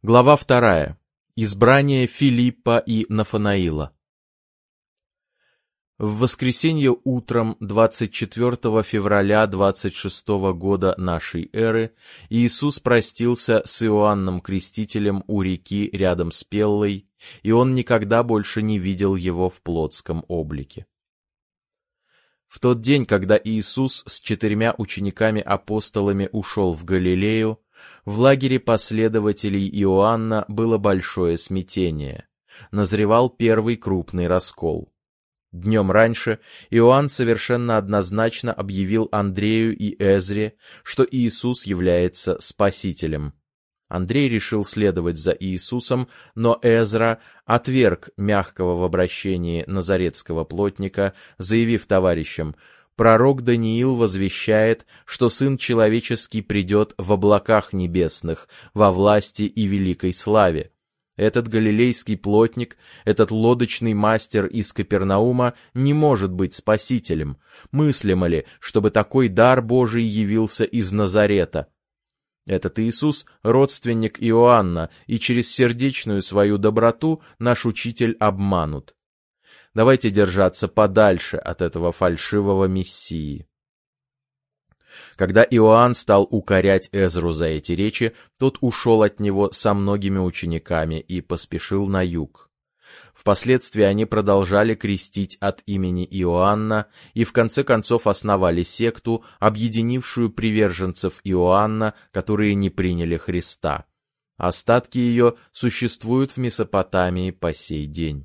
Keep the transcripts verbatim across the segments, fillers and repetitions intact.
Глава вторая. Избрание Филиппа и Нафанаила. В воскресенье утром двадцать четвёртого февраля двадцать шестого года нашей эры Иисус простился с Иоанном Крестителем у реки рядом с Пеллой, и он никогда больше не видел его в плотском облике. В тот день, когда Иисус с четырьмя учениками-апостолами ушел в Галилею, в лагере последователей Иоанна было большое смятение. Назревал первый крупный раскол. Днем раньше Иоанн совершенно однозначно объявил Андрею и Эзре, что Иисус является Спасителем. Андрей решил следовать за Иисусом, но Эзра отверг мягкого в обращении назаретского плотника, заявив товарищам: «Пророк Даниил возвещает, что Сын Человеческий придет в облаках небесных, во власти и великой славе. Этот галилейский плотник, этот лодочный мастер из Капернаума не может быть Спасителем. Мыслимо ли, чтобы такой дар Божий явился из Назарета? Этот Иисус — родственник Иоанна, и через сердечную свою доброту наш учитель обманут. Давайте держаться подальше от этого фальшивого мессии». Когда Иоанн стал укорять Эзру за эти речи, тот ушел от него со многими учениками и поспешил на юг. Впоследствии они продолжали крестить от имени Иоанна и в конце концов основали секту, объединившую приверженцев Иоанна, которые не приняли Христа. Остатки ее существуют в Месопотамии по сей день.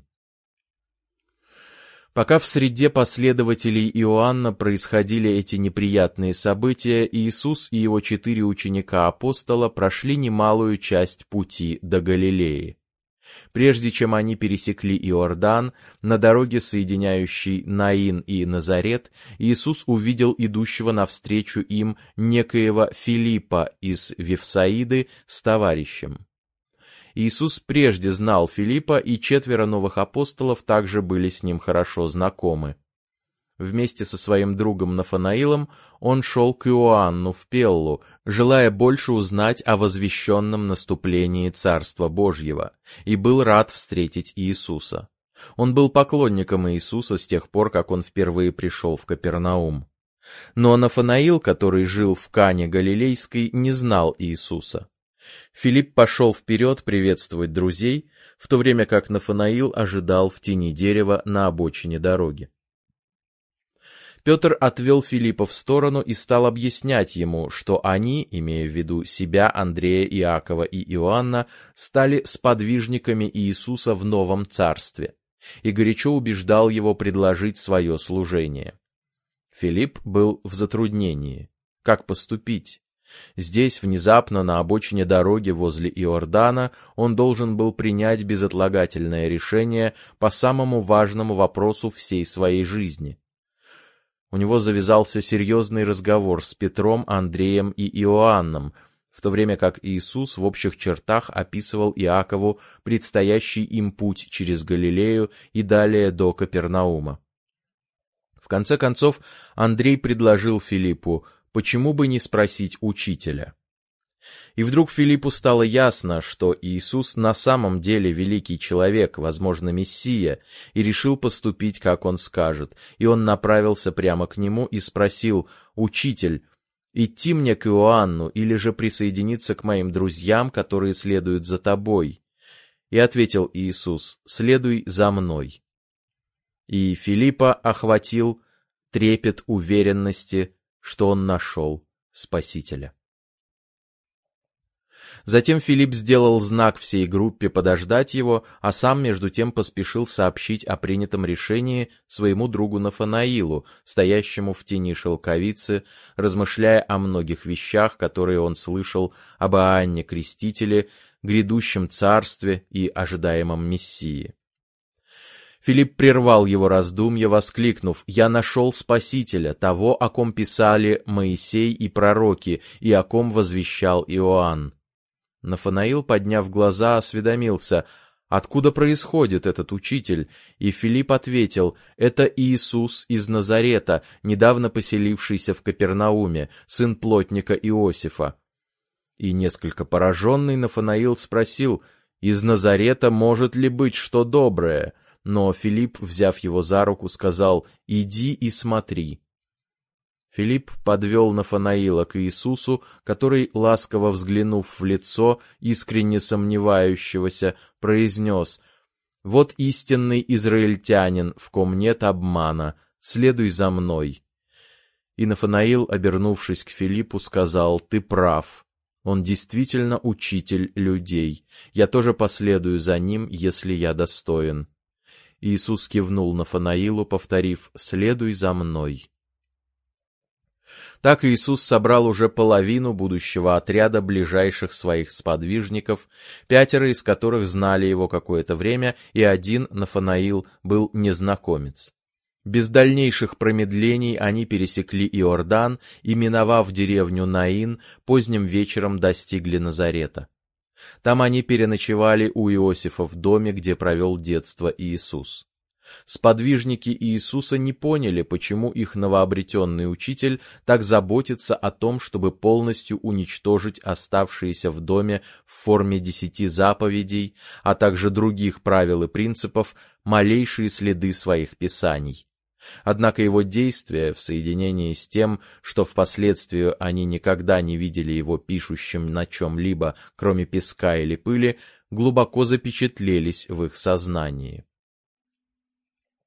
Пока в среде последователей Иоанна происходили эти неприятные события, Иисус и его четыре ученика-апостола прошли немалую часть пути до Галилеи. Прежде чем они пересекли Иордан, на дороге, соединяющей Наин и Назарет, Иисус увидел идущего навстречу им некоего Филиппа из Вифсаиды с товарищем. Иисус прежде знал Филиппа, и четверо новых апостолов также были с ним хорошо знакомы. Вместе со своим другом Нафанаилом он шел к Иоанну в Пеллу, желая больше узнать о возвещенном наступлении Царства Божьего, и был рад встретить Иисуса. Он был поклонником Иисуса с тех пор, как он впервые пришел в Капернаум. Но Нафанаил, который жил в Кане Галилейской, не знал Иисуса. Филипп пошел вперед приветствовать друзей, в то время как Нафанаил ожидал в тени дерева на обочине дороги. Петр отвел Филиппа в сторону и стал объяснять ему, что они, имея в виду себя, Андрея, Иакова и Иоанна, стали сподвижниками Иисуса в новом царстве, и горячо убеждал его предложить свое служение. Филипп был в затруднении. Как поступить? Здесь, внезапно, на обочине дороги возле Иордана, он должен был принять безотлагательное решение по самому важному вопросу всей своей жизни. У него завязался серьезный разговор с Петром, Андреем и Иоанном, в то время как Иисус в общих чертах описывал Иакову предстоящий им путь через Галилею и далее до Капернаума. В конце концов, Андрей предложил Филиппу: почему бы не спросить учителя? И вдруг Филиппу стало ясно, что Иисус на самом деле великий человек, возможно, Мессия, и решил поступить, как он скажет, и он направился прямо к нему и спросил: «Учитель, идти мне к Иоанну или же присоединиться к моим друзьям, которые следуют за тобой?» И ответил Иисус: «Следуй за мной». И Филиппа охватил трепет уверенности, что он нашел Спасителя. Затем Филипп сделал знак всей группе подождать его, а сам между тем поспешил сообщить о принятом решении своему другу Нафанаилу, стоящему в тени шелковицы, размышляя о многих вещах, которые он слышал об Иоанне Крестителе, грядущем царстве и ожидаемом Мессии. Филипп прервал его раздумья, воскликнув: «Я нашел Спасителя, того, о ком писали Моисей и пророки, и о ком возвещал Иоанн». Нафанаил, подняв глаза, осведомился: «Откуда происходит этот учитель?» И Филипп ответил: «Это Иисус из Назарета, недавно поселившийся в Капернауме, сын плотника Иосифа». И несколько пораженный Нафанаил спросил: «Из Назарета может ли быть что доброе?» Но Филипп, взяв его за руку, сказал: «Иди и смотри». Филипп подвел Нафанаила к Иисусу, который, ласково взглянув в лицо искренне сомневающегося, произнес: «Вот истинный израильтянин, в ком нет обмана, следуй за мной». И Нафанаил, обернувшись к Филиппу, сказал: «Ты прав. Он действительно учитель людей. Я тоже последую за ним, если я достоин». Иисус кивнул Нафанаилу, повторив: «Следуй за мной». Так Иисус собрал уже половину будущего отряда ближайших своих сподвижников, пятеро из которых знали его какое-то время, и один, Нафанаил, был незнакомец. Без дальнейших промедлений они пересекли Иордан и, миновав деревню Наин, поздним вечером достигли Назарета. Там они переночевали у Иосифа в доме, где провел детство Иисус. Сподвижники Иисуса не поняли, почему их новообретенный учитель так заботится о том, чтобы полностью уничтожить оставшиеся в доме в форме десяти заповедей, а также других правил и принципов, малейшие следы своих писаний. Однако его действия, в соединении с тем, что впоследствии они никогда не видели его пишущим на чем-либо, кроме песка или пыли, глубоко запечатлелись в их сознании.